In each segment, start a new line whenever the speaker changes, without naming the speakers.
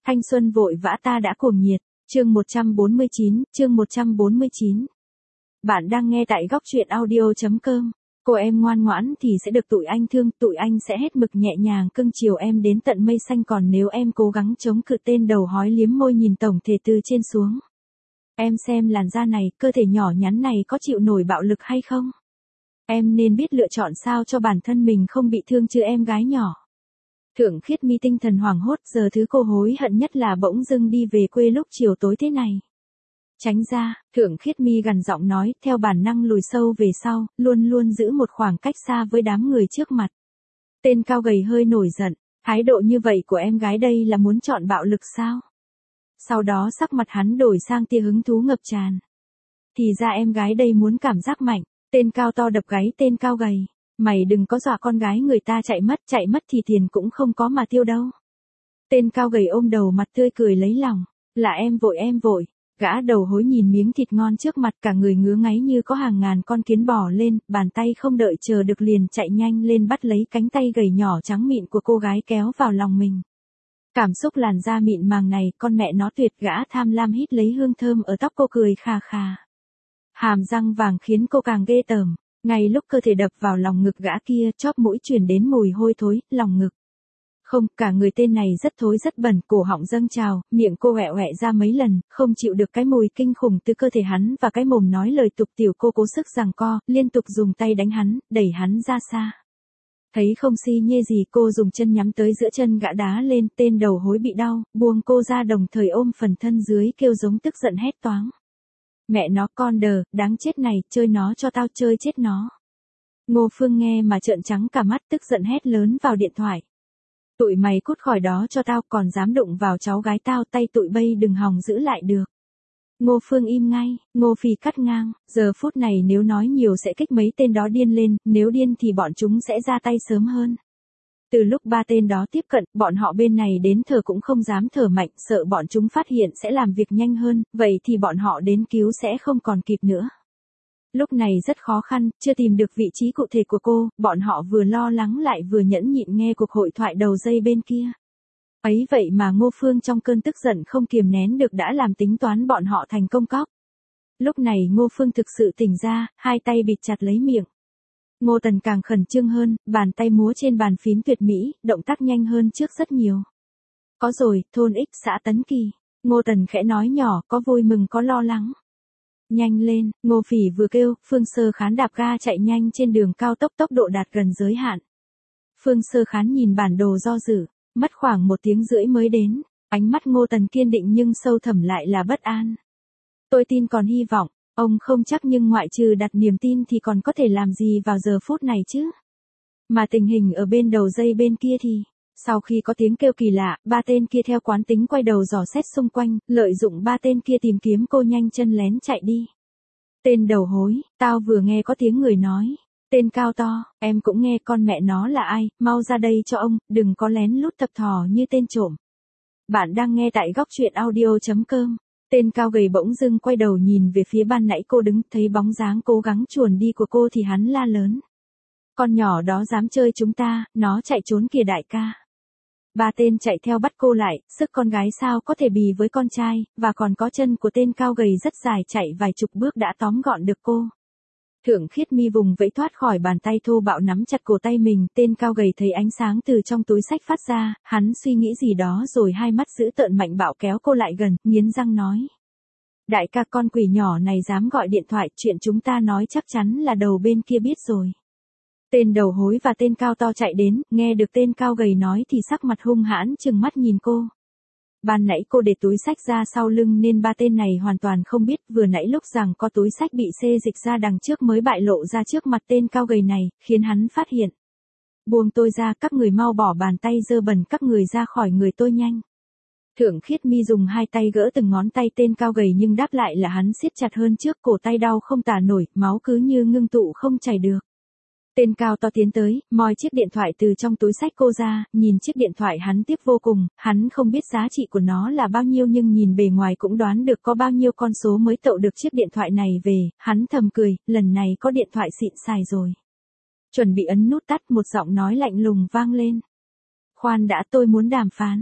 Thanh xuân vội vã ta đã cuồng nhiệt, chương 149. Bạn đang nghe tại góc truyện audio.com. Cô em ngoan ngoãn thì sẽ được tụi anh thương, tụi anh sẽ hết mực nhẹ nhàng cưng chiều em đến tận mây xanh, còn nếu em cố gắng chống cự tên đầu hói liếm môi nhìn tổng thể từ trên xuống. Em xem làn da này, cơ thể nhỏ nhắn này có chịu nổi bạo lực hay không? Em nên biết lựa chọn sao cho bản thân mình không bị thương chứ em gái nhỏ. Thượng Khiết Mi tinh thần hoảng hốt, giờ thứ cô hối hận nhất là bỗng dưng đi về quê lúc chiều tối thế này. Tránh ra, Thượng Khiết Mi gằn giọng nói, theo bản năng lùi sâu về sau, luôn luôn giữ một khoảng cách xa với đám người trước mặt. Tên cao gầy hơi nổi giận, thái độ như vậy của em gái đây là muốn chọn bạo lực sao? Sau đó sắc mặt hắn đổi sang tia hứng thú ngập tràn. Thì ra em gái đây muốn cảm giác mạnh, tên cao to đập gáy tên cao gầy. Mày đừng có dọa con gái người ta chạy mất thì tiền cũng không có mà tiêu đâu. Tên cao gầy ôm đầu mặt tươi cười lấy lòng, là em vội. Gã đầu hối nhìn miếng thịt ngon trước mặt, cả người ngứa ngáy như có hàng ngàn con kiến bò lên, bàn tay không đợi chờ được liền chạy nhanh lên bắt lấy cánh tay gầy nhỏ trắng mịn của cô gái kéo vào lòng mình. Cảm xúc làn da mịn màng này, con mẹ nó tuyệt, gã tham lam hít lấy hương thơm ở tóc cô cười khà khà. Hàm răng vàng khiến cô càng ghê tởm. Ngay lúc cơ thể đập vào lòng ngực gã kia, chóp mũi truyền đến mùi hôi thối, lòng ngực. Không, cả người tên này rất thối rất bẩn, cổ họng dâng trào, miệng cô ọe ọe ra mấy lần, không chịu được cái mùi kinh khủng từ cơ thể hắn và cái mồm nói lời tục tiểu, cô cố sức giằng co, liên tục dùng tay đánh hắn, đẩy hắn ra xa. Thấy không si nhê gì, cô dùng chân nhắm tới giữa chân gã đá lên, tên đầu hối bị đau, buông cô ra đồng thời ôm phần thân dưới kêu giống tức giận hét toáng. Mẹ nó con đờ, đáng chết này, chơi nó cho tao, chơi chết nó. Ngô Phương nghe mà trợn trắng cả mắt, tức giận hét lớn vào điện thoại. Tụi mày cút khỏi đó cho tao, còn dám đụng vào cháu gái tao, tay tụi bay đừng hòng giữ lại được. Ngô Phương im ngay, Ngô Phi cắt ngang, giờ phút này nếu nói nhiều sẽ kích mấy tên đó điên lên, nếu điên thì bọn chúng sẽ ra tay sớm hơn. Từ lúc ba tên đó tiếp cận, bọn họ bên này đến thở cũng không dám thở mạnh, sợ bọn chúng phát hiện sẽ làm việc nhanh hơn, vậy thì bọn họ đến cứu sẽ không còn kịp nữa. Lúc này rất khó khăn, chưa tìm được vị trí cụ thể của cô, bọn họ vừa lo lắng lại vừa nhẫn nhịn nghe cuộc hội thoại đầu dây bên kia. Ấy vậy mà Ngô Phương trong cơn tức giận không kiềm nén được đã làm tính toán bọn họ thành công cóc. Lúc này Ngô Phương thực sự tỉnh ra, hai tay bịt chặt lấy miệng. Ngô Tần càng khẩn trương hơn, bàn tay múa trên bàn phím tuyệt mỹ, động tác nhanh hơn trước rất nhiều. Có rồi, thôn X xã Tấn Kỳ. Ngô Tần khẽ nói nhỏ, có vui mừng có lo lắng. Nhanh lên, Ngô Phỉ vừa kêu, Phương Sơ Khán đạp ga chạy nhanh trên đường cao tốc, tốc độ đạt gần giới hạn. Phương Sơ Khán nhìn bản đồ do dự, mất khoảng 1 tiếng rưỡi mới đến, ánh mắt Ngô Tần kiên định nhưng sâu thẳm lại là bất an. Tôi tin còn hy vọng. Ông không chắc nhưng ngoại trừ đặt niềm tin thì còn có thể làm gì vào giờ phút này chứ? Mà tình hình ở bên đầu dây bên kia thì, sau khi có tiếng kêu kỳ lạ, ba tên kia theo quán tính quay đầu dò xét xung quanh, lợi dụng ba tên kia tìm kiếm cô nhanh chân lén chạy đi. Tên đầu hối, tao vừa nghe có tiếng người nói. Tên cao to, em cũng nghe, con mẹ nó là ai, mau ra đây cho ông, đừng có lén lút tập thò như tên trộm. Bạn đang nghe tại góc truyện audio.com. Tên cao gầy bỗng dưng quay đầu nhìn về phía ban nãy cô đứng, thấy bóng dáng cố gắng chuồn đi của cô thì hắn la lớn. Con nhỏ đó dám chơi chúng ta, nó chạy trốn kìa đại ca. Ba tên chạy theo bắt cô lại, sức con gái sao có thể bì với con trai, và còn có chân của tên cao gầy rất dài, chạy vài chục bước đã tóm gọn được cô. Thượng Khiết Mi vùng vẫy thoát khỏi bàn tay thô bạo nắm chặt cổ tay mình, tên cao gầy thấy ánh sáng từ trong túi xách phát ra, hắn suy nghĩ gì đó rồi hai mắt dữ tợn mạnh bạo kéo cô lại gần, nghiến răng nói. Đại ca, con quỷ nhỏ này dám gọi điện thoại, chuyện chúng ta nói chắc chắn là đầu bên kia biết rồi. Tên đầu hối và tên cao to chạy đến, nghe được tên cao gầy nói thì sắc mặt hung hãn trừng mắt nhìn cô. Ban nãy cô để túi xách ra sau lưng nên ba tên này hoàn toàn không biết, vừa nãy lúc rằng có túi xách bị xê dịch ra đằng trước mới bại lộ ra trước mặt tên cao gầy này, khiến hắn phát hiện. Buông tôi ra, các người mau bỏ bàn tay dơ bẩn các người ra khỏi người tôi nhanh. Thượng Khiết Mi dùng hai tay gỡ từng ngón tay tên cao gầy nhưng đáp lại là hắn siết chặt hơn trước, cổ tay đau không tả nổi, máu cứ như ngưng tụ không chảy được. Tên cao to tiến tới, moi chiếc điện thoại từ trong túi xách cô ra, nhìn chiếc điện thoại hắn tiếc vô cùng, hắn không biết giá trị của nó là bao nhiêu nhưng nhìn bề ngoài cũng đoán được có bao nhiêu con số mới tậu được chiếc điện thoại này về, hắn thầm cười, lần này có điện thoại xịn xài rồi. Chuẩn bị ấn nút tắt, một giọng nói lạnh lùng vang lên. Khoan đã, tôi muốn đàm phán.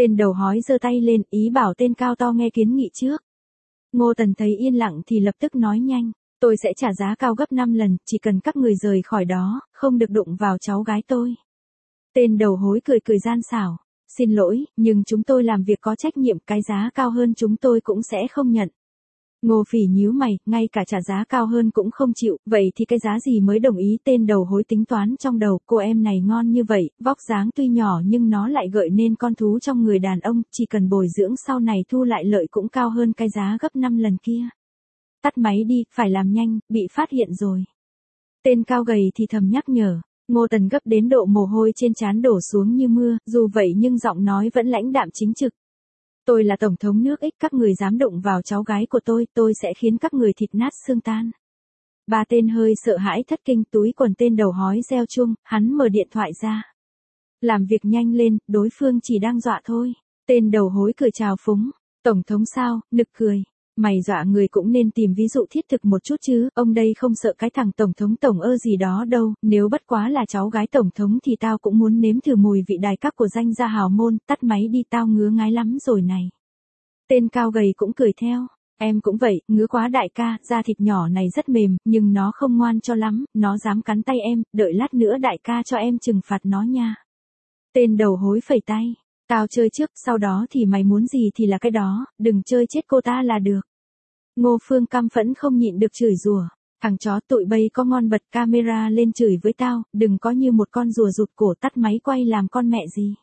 Tên đầu hói giơ tay lên, ý bảo tên cao to nghe kiến nghị trước. Ngô Tần thấy yên lặng thì lập tức nói nhanh, tôi sẽ trả giá cao gấp 5 lần, chỉ cần các người rời khỏi đó, không được đụng vào cháu gái tôi. Tên đầu hối cười cười gian xảo, xin lỗi, nhưng chúng tôi làm việc có trách nhiệm, cái giá cao hơn chúng tôi cũng sẽ không nhận. Ngô Phỉ nhíu mày, ngay cả trả giá cao hơn cũng không chịu, vậy thì cái giá gì mới đồng ý? Tên đầu hối tính toán trong đầu, cô em này ngon như vậy, vóc dáng tuy nhỏ nhưng nó lại gợi nên con thú trong người đàn ông, chỉ cần bồi dưỡng sau này thu lại lợi cũng cao hơn cái giá gấp 5 lần kia. Tắt máy đi, phải làm nhanh, bị phát hiện rồi. Tên cao gầy thì thầm nhắc nhở. Ngô Tần gấp đến độ mồ hôi trên trán đổ xuống như mưa, dù vậy nhưng giọng nói vẫn lãnh đạm chính trực. Tôi là tổng thống nước X, các người dám đụng vào cháu gái của tôi sẽ khiến các người thịt nát xương tan. Ba tên hơi sợ hãi thất kinh, túi quần tên đầu hói reo chuông, hắn mở điện thoại ra. Làm việc nhanh lên, đối phương chỉ đang dọa thôi. Tên đầu hối cười chào phúng. Tổng thống sao, nực cười. Mày dọa người cũng nên tìm ví dụ thiết thực một chút chứ, ông đây không sợ cái thằng tổng thống tổng ơ gì đó đâu, nếu bất quá là cháu gái tổng thống thì tao cũng muốn nếm thử mùi vị đài các của danh gia hào môn, tắt máy đi, tao ngứa ngái lắm rồi này. Tên cao gầy cũng cười theo, em cũng vậy, ngứa quá đại ca, da thịt nhỏ này rất mềm, nhưng nó không ngoan cho lắm, nó dám cắn tay em, đợi lát nữa đại ca cho em trừng phạt nó nha. Tên đầu hối phẩy tay. Tao chơi trước, sau đó thì mày muốn gì thì là cái đó, đừng chơi chết cô ta là được. Ngô Phương căm phẫn không nhịn được chửi rủa. Thằng chó tụi bay có ngon, bật camera lên chửi với tao, đừng có như một con rùa rụt cổ, tắt máy quay làm con mẹ gì.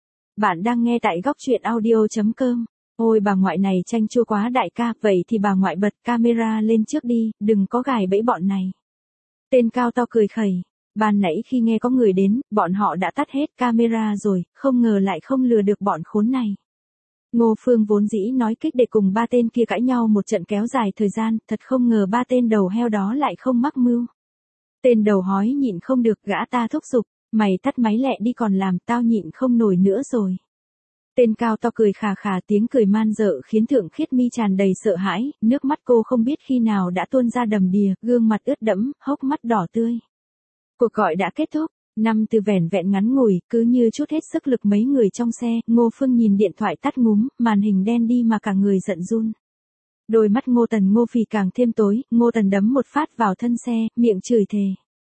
Bạn đang nghe tại góc truyện audio.com. Ôi bà ngoại này chanh chua quá đại ca, vậy thì bà ngoại bật camera lên trước đi, đừng có gài bẫy bọn này. Tên cao to cười khẩy. Ban nãy khi nghe có người đến, bọn họ đã tắt hết camera rồi, không ngờ lại không lừa được bọn khốn này. Ngô Phương vốn dĩ nói kích để cùng ba tên kia cãi nhau một trận kéo dài thời gian, thật không ngờ ba tên đầu heo đó lại không mắc mưu. Tên đầu hói nhịn không được, gã ta thúc giục, mày tắt máy lẹ đi còn làm, tao nhịn không nổi nữa rồi. Tên cao to cười khà khà, tiếng cười man dợ khiến Thượng Khiết Mi tràn đầy sợ hãi, nước mắt cô không biết khi nào đã tuôn ra đầm đìa, gương mặt ướt đẫm, hốc mắt đỏ tươi. Cuộc gọi đã kết thúc, năm từ vẻn vẹn ngắn ngủi, cứ như chút hết sức lực mấy người trong xe, Ngô Phương nhìn điện thoại tắt ngúm, màn hình đen đi mà cả người giận run. Đôi mắt Ngô Phỉ càng thêm tối, Ngô Tần đấm một phát vào thân xe, miệng chửi thề.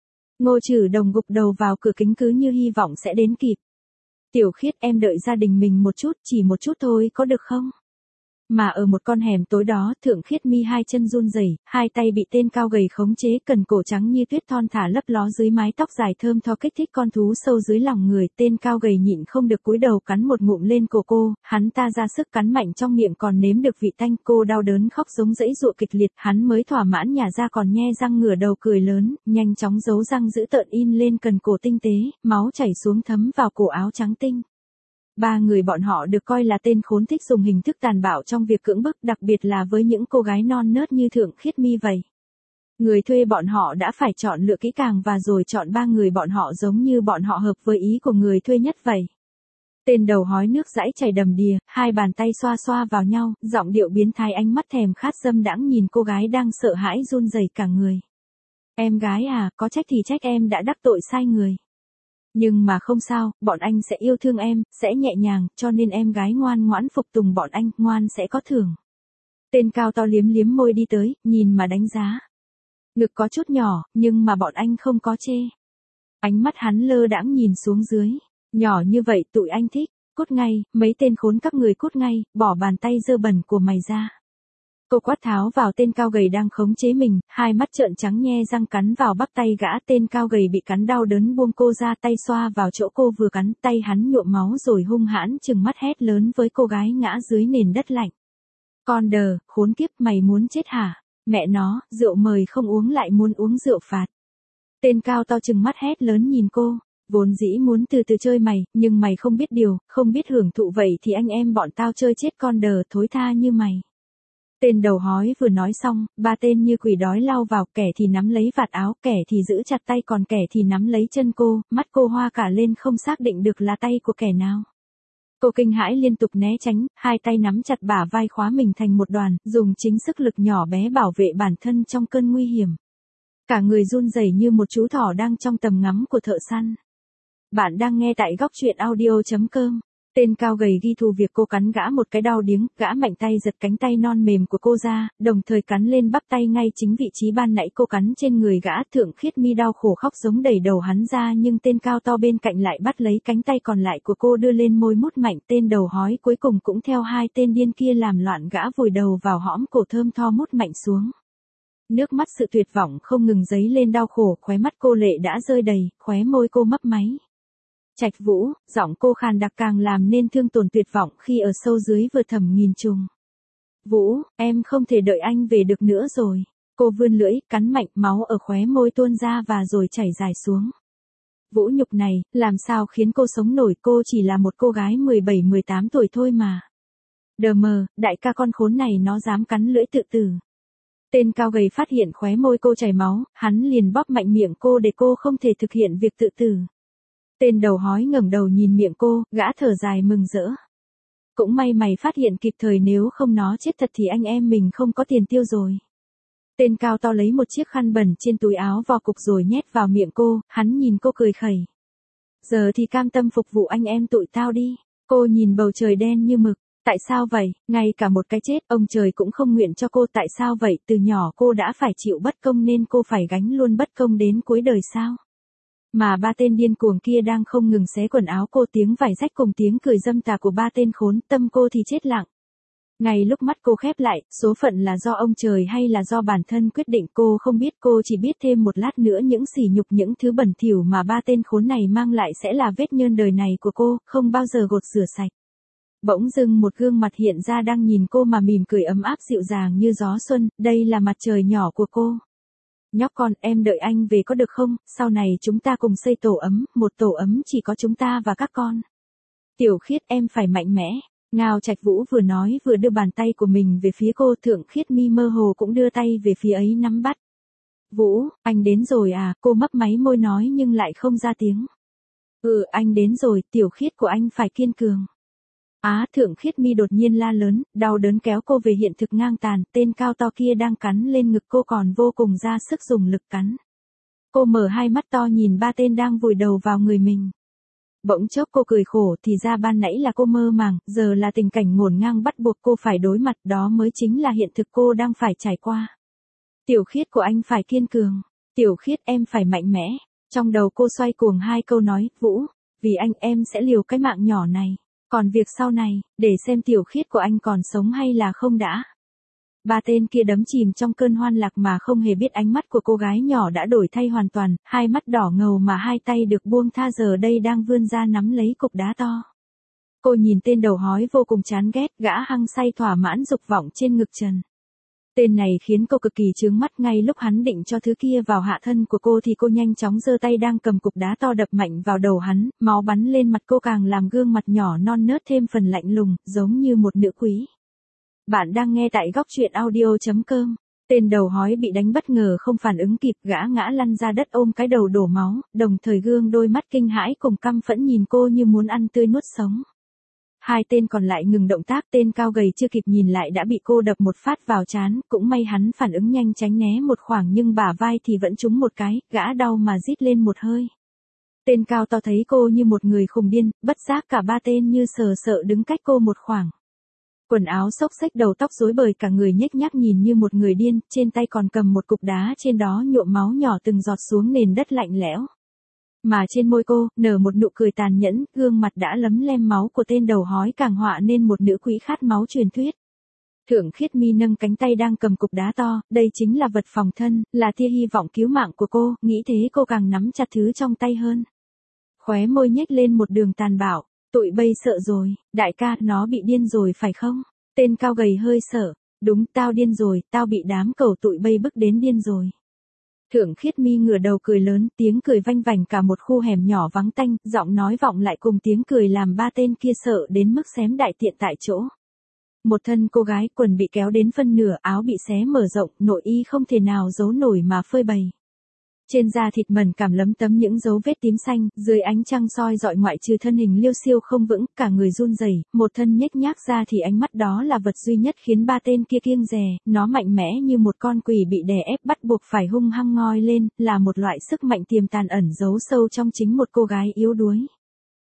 Ngô Trử Đồng gục đầu vào cửa kính cứ như hy vọng sẽ đến kịp. Tiểu Khiết, em đợi gia đình mình một chút, chỉ một chút thôi có được không? Mà ở một con hẻm tối đó, Thượng Khiết Mi hai chân run rẩy, hai tay bị tên cao gầy khống chế, cần cổ trắng như tuyết thon thả lấp ló dưới mái tóc dài thơm tho kích thích con thú sâu dưới lòng người. Tên cao gầy nhịn không được cúi đầu cắn một ngụm lên cổ cô, hắn ta ra sức cắn mạnh trong miệng còn nếm được vị tanh, cô đau đớn khóc giống dãy dụa kịch liệt, hắn mới thỏa mãn nhả ra còn nhe răng ngửa đầu cười lớn, nhanh chóng giấu răng dữ tợn in lên cần cổ tinh tế, máu chảy xuống thấm vào cổ áo trắng tinh. Ba người bọn họ được coi là tên khốn thích dùng hình thức tàn bạo trong việc cưỡng bức, đặc biệt là với những cô gái non nớt như Thượng Khiết Mi vậy. Người thuê bọn họ đã phải chọn lựa kỹ càng và rồi chọn ba người bọn họ giống như bọn họ hợp với ý của người thuê nhất vậy. Tên đầu hói nước dãi chảy đầm đìa, hai bàn tay xoa xoa vào nhau, giọng điệu biến thái, ánh mắt thèm khát dâm đãng nhìn cô gái đang sợ hãi run rẩy cả người. Em gái à, có trách thì trách em đã đắc tội sai người. Nhưng mà không sao, bọn anh sẽ yêu thương em, sẽ nhẹ nhàng, cho nên em gái ngoan ngoãn phục tùng bọn anh, ngoan sẽ có thưởng. Tên cao to liếm liếm môi đi tới, nhìn mà đánh giá. Ngực có chút nhỏ, nhưng mà bọn anh không có chê. Ánh mắt hắn lơ đãng nhìn xuống dưới. Nhỏ như vậy tụi anh thích, cút ngay, mấy tên khốn các người cút ngay, bỏ bàn tay dơ bẩn của mày ra. Cô quát tháo vào tên cao gầy đang khống chế mình, hai mắt trợn trắng nhe răng cắn vào bắp tay gã. Tên cao gầy bị cắn đau đớn buông cô ra, tay xoa vào chỗ cô vừa cắn, tay hắn nhuộm máu rồi hung hãn trừng mắt hét lớn với cô gái ngã dưới nền đất lạnh. Con đờ, khốn kiếp, mày muốn chết hả? Mẹ nó, rượu mời không uống lại muốn uống rượu phạt. Tên cao to trừng mắt hét lớn nhìn cô. Vốn dĩ muốn từ từ chơi mày, nhưng mày không biết điều, không biết hưởng thụ, vậy thì anh em bọn tao chơi chết con đờ thối tha như mày. Tên đầu hói vừa nói xong, ba tên như quỷ đói lao vào, kẻ thì nắm lấy vạt áo, kẻ thì giữ chặt tay, còn kẻ thì nắm lấy chân cô, mắt cô hoa cả lên không xác định được là tay của kẻ nào. Cô kinh hãi liên tục né tránh, hai tay nắm chặt bả vai khóa mình thành một đoàn, dùng chính sức lực nhỏ bé bảo vệ bản thân trong cơn nguy hiểm. Cả người run rẩy như một chú thỏ đang trong tầm ngắm của thợ săn. Bạn đang nghe tại góc truyện audio.com. Tên cao gầy ghi thù việc cô cắn gã một cái đau điếng, gã mạnh tay giật cánh tay non mềm của cô ra, đồng thời cắn lên bắp tay ngay chính vị trí ban nãy cô cắn trên người gã. Thượng Khiết Mi đau khổ khóc giống đẩy đầu hắn ra, nhưng tên cao to bên cạnh lại bắt lấy cánh tay còn lại của cô đưa lên môi mút mạnh. Tên đầu hói cuối cùng cũng theo hai tên điên kia làm loạn, gã vùi đầu vào hõm cổ thơm tho mút mạnh xuống. Nước mắt sự tuyệt vọng không ngừng dấy lên đau khổ, khóe mắt cô lệ đã rơi đầy, khóe môi cô mấp máy. Trạch Vũ, giọng cô khàn đặc càng làm nên thương tổn tuyệt vọng khi ở sâu dưới vừa thầm nghìn trùng. Vũ, em không thể đợi anh về được nữa rồi. Cô vươn lưỡi, cắn mạnh, máu ở khóe môi tuôn ra và rồi chảy dài xuống. Vũ nhục này, làm sao khiến cô sống nổi, cô chỉ là một cô gái 17-18 tuổi thôi mà. Đờ mờ, đại ca con khốn này nó dám cắn lưỡi tự tử. Tên cao gầy phát hiện khóe môi cô chảy máu, hắn liền bóp mạnh miệng cô để cô không thể thực hiện việc tự tử. Tên đầu hói ngẩng đầu nhìn miệng cô, gã thở dài mừng rỡ. Cũng may mày phát hiện kịp thời, nếu không nó chết thật thì anh em mình không có tiền tiêu rồi. Tên cao to lấy một chiếc khăn bẩn trên túi áo vò cục rồi nhét vào miệng cô, hắn nhìn cô cười khẩy. Giờ thì cam tâm phục vụ anh em tụi tao đi. Cô nhìn bầu trời đen như mực. Tại sao vậy, ngay cả một cái chết ông trời cũng không nguyện cho cô. Tại sao vậy, từ nhỏ cô đã phải chịu bất công nên cô phải gánh luôn bất công đến cuối đời sao? Mà ba tên điên cuồng kia đang không ngừng xé quần áo cô, tiếng vải rách cùng tiếng cười dâm tà của ba tên khốn, tâm cô thì chết lặng. Ngay lúc mắt cô khép lại, số phận là do ông trời hay là do bản thân quyết định cô không biết, cô chỉ biết thêm một lát nữa những sỉ nhục, những thứ bẩn thỉu mà ba tên khốn này mang lại sẽ là vết nhơn đời này của cô, không bao giờ gột rửa sạch. Bỗng dưng một gương mặt hiện ra đang nhìn cô mà mỉm cười ấm áp dịu dàng như gió xuân, đây là mặt trời nhỏ của cô. Nhóc con, em đợi anh về có được không, sau này chúng ta cùng xây tổ ấm, một tổ ấm chỉ có chúng ta và các con. Tiểu Khiết, em phải mạnh mẽ. Ngao Trạch Vũ vừa nói vừa đưa bàn tay của mình về phía cô. Thượng Khiết Mi mơ hồ cũng đưa tay về phía ấy nắm bắt. Vũ, anh đến rồi à, cô mấp máy môi nói nhưng lại không ra tiếng. Anh đến rồi, Tiểu Khiết của anh phải kiên cường. Thượng Khiết Mi đột nhiên la lớn, đau đớn kéo cô về hiện thực ngang tàn, tên cao to kia đang cắn lên ngực cô còn vô cùng ra sức dùng lực cắn. Cô mở hai mắt to nhìn ba tên đang vùi đầu vào người mình. Bỗng chốc cô cười khổ, thì ra ban nãy là cô mơ màng, giờ là tình cảnh ngổn ngang bắt buộc cô phải đối mặt, đó mới chính là hiện thực cô đang phải trải qua. Tiểu Khiết của anh phải kiên cường, Tiểu Khiết em phải mạnh mẽ. Trong đầu cô xoay cuồng hai câu nói, Vũ, vì anh em sẽ liều cái mạng nhỏ này. Còn việc sau này, để xem Tiểu Khiết của anh còn sống hay là không đã. Ba tên kia đắm chìm trong cơn hoan lạc mà không hề biết ánh mắt của cô gái nhỏ đã đổi thay hoàn toàn, hai mắt đỏ ngầu mà hai tay được buông tha giờ đây đang vươn ra nắm lấy cục đá to. Cô nhìn tên đầu hói vô cùng chán ghét, gã hăng say thỏa mãn dục vọng trên ngực trần. Tên này khiến cô cực kỳ chướng mắt, ngay lúc hắn định cho thứ kia vào hạ thân của cô thì cô nhanh chóng giơ tay đang cầm cục đá to đập mạnh vào đầu hắn, máu bắn lên mặt cô càng làm gương mặt nhỏ non nớt thêm phần lạnh lùng, giống như một nữ quý. Bạn đang nghe tại góc truyện audio.com. Tên đầu hói bị đánh bất ngờ không phản ứng kịp, gã ngã lăn ra đất ôm cái đầu đổ máu, đồng thời gương đôi mắt kinh hãi cùng căm phẫn nhìn cô như muốn ăn tươi nuốt sống. Hai tên còn lại ngừng động tác, tên cao gầy chưa kịp nhìn lại đã bị cô đập một phát vào trán, cũng may hắn phản ứng nhanh tránh né một khoảng nhưng bả vai thì vẫn trúng một cái, gã đau mà rít lên một hơi. Tên cao to thấy cô như một người khùng điên, bất giác cả ba tên như sợ đứng cách cô một khoảng. Quần áo xốc xếch, đầu tóc rối bời, cả người nhếch nhác nhìn như một người điên, trên tay còn cầm một cục đá trên đó nhuộm máu nhỏ từng giọt xuống nền đất lạnh lẽo. Mà trên môi cô, nở một nụ cười tàn nhẫn, gương mặt đã lấm lem máu của tên đầu hói càng họa nên một nữ quỷ khát máu truyền thuyết. Thượng Khiết Mi nâng cánh tay đang cầm cục đá to, đây chính là vật phòng thân, là tia hy vọng cứu mạng của cô, nghĩ thế cô càng nắm chặt thứ trong tay hơn. Khóe môi nhếch lên một đường tàn bạo, tụi bây sợ rồi, đại ca, nó bị điên rồi phải không? Tên cao gầy hơi sợ, đúng, tao điên rồi, tao bị đám cẩu tụi bây bức đến điên rồi. Thượng Khiết Mi ngửa đầu cười lớn, tiếng cười vanh vành cả một khu hẻm nhỏ vắng tanh, giọng nói vọng lại cùng tiếng cười làm ba tên kia sợ đến mức xém đại tiện tại chỗ. Một thân cô gái, quần bị kéo đến phân nửa, áo bị xé mở rộng, nội y không thể nào giấu nổi mà phơi bày. Trên da thịt mẩn cảm lấm tấm những dấu vết tím xanh, dưới ánh trăng soi dọi ngoại trừ thân hình liêu xiêu không vững, cả người run rẩy, một thân nhếch nhác ra thì ánh mắt đó là vật duy nhất khiến ba tên kia kiêng dè, nó mạnh mẽ như một con quỷ bị đè ép bắt buộc phải hung hăng ngoi lên, là một loại sức mạnh tiềm tàng ẩn giấu sâu trong chính một cô gái yếu đuối.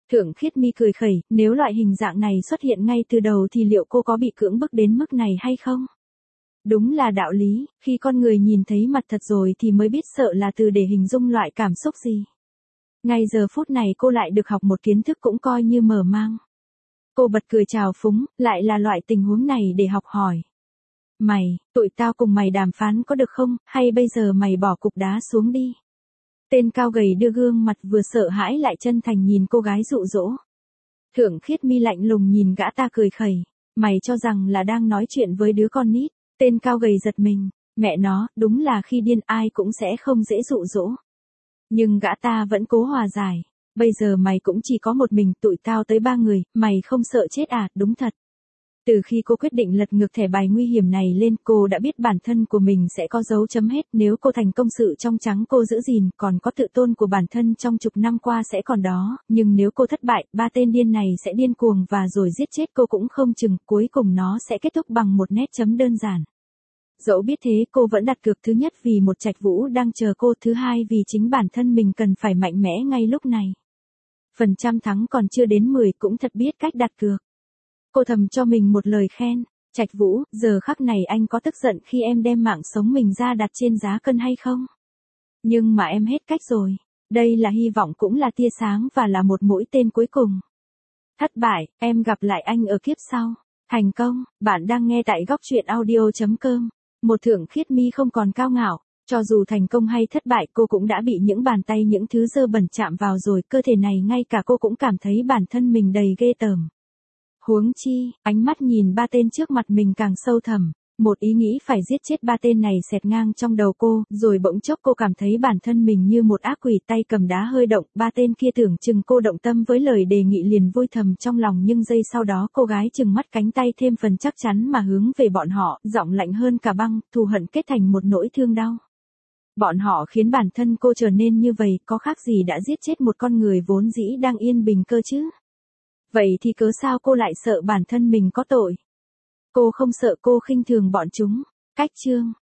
Thượng Khiết Mi cười khẩy, nếu loại hình dạng này xuất hiện ngay từ đầu thì liệu cô có bị cưỡng bức đến mức này hay không? Đúng là đạo lý, khi con người nhìn thấy mặt thật rồi thì mới biết sợ là từ để hình dung loại cảm xúc gì. Ngay giờ phút này cô lại được học một kiến thức cũng coi như mở mang. Cô bật cười chào phúng, lại là loại tình huống này để học hỏi. Mày, tụi tao cùng mày đàm phán có được không, hay bây giờ mày bỏ cục đá xuống đi. Tên cao gầy đưa gương mặt vừa sợ hãi lại chân thành nhìn cô gái dụ dỗ. Thượng Khiết Mi lạnh lùng nhìn gã ta cười khẩy, mày cho rằng là đang nói chuyện với đứa con nít. Tên cao gầy giật mình, mẹ nó, đúng là khi điên ai cũng sẽ không dễ dụ dỗ. Nhưng gã ta vẫn cố hòa giải, bây giờ mày cũng chỉ có một mình, tụi tao tới 3 người, mày không sợ chết à, đúng thật. Từ khi cô quyết định lật ngược thẻ bài nguy hiểm này lên, cô đã biết bản thân của mình sẽ có dấu chấm hết, nếu cô thành công sự trong trắng cô giữ gìn, còn có tự tôn của bản thân trong chục năm qua sẽ còn đó, nhưng nếu cô thất bại, 3 tên điên này sẽ điên cuồng và rồi giết chết cô cũng không chừng, cuối cùng nó sẽ kết thúc bằng một nét chấm đơn giản. Dẫu biết thế cô vẫn đặt cược, thứ nhất vì một Trạch Vũ đang chờ cô, thứ hai vì chính bản thân mình cần phải mạnh mẽ ngay lúc này. Phần trăm thắng còn chưa đến 10 cũng thật biết cách đặt cược. Cô thầm cho mình một lời khen, Trạch Vũ, giờ khắc này anh có tức giận khi em đem mạng sống mình ra đặt trên giá cân hay không? Nhưng mà em hết cách rồi, đây là hy vọng cũng là tia sáng và là một mũi tên cuối cùng. Thất bại, em gặp lại anh ở kiếp sau. Thành công, bạn đang nghe tại góc truyện audio.com. Một Thượng Khiết Mi không còn cao ngạo, cho dù thành công hay thất bại cô cũng đã bị những bàn tay những thứ dơ bẩn chạm vào rồi, cơ thể này ngay cả cô cũng cảm thấy bản thân mình đầy ghê tởm. Huống chi, ánh mắt nhìn 3 tên trước mặt mình càng sâu thẳm, một ý nghĩ phải giết chết 3 tên này xẹt ngang trong đầu cô, rồi bỗng chốc cô cảm thấy bản thân mình như một ác quỷ, tay cầm đá hơi động, 3 tên kia tưởng chừng cô động tâm với lời đề nghị liền vui thầm trong lòng, nhưng giây sau đó cô gái chừng mắt, cánh tay thêm phần chắc chắn mà hướng về bọn họ, giọng lạnh hơn cả băng, thù hận kết thành một nỗi thương đau. Bọn họ khiến bản thân cô trở nên như vậy, có khác gì đã giết chết một con người vốn dĩ đang yên bình cơ chứ? Vậy thì cớ sao cô lại sợ bản thân mình có tội? Cô không sợ, cô khinh thường bọn chúng. Cách chương